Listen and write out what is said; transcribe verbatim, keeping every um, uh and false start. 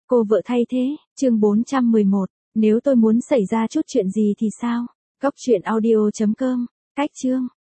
Cô vợ thay thế, chương bốn trăm mười một, nếu tôi muốn xảy ra chút chuyện gì thì sao? Góc truyện audio chấm com, cách chương.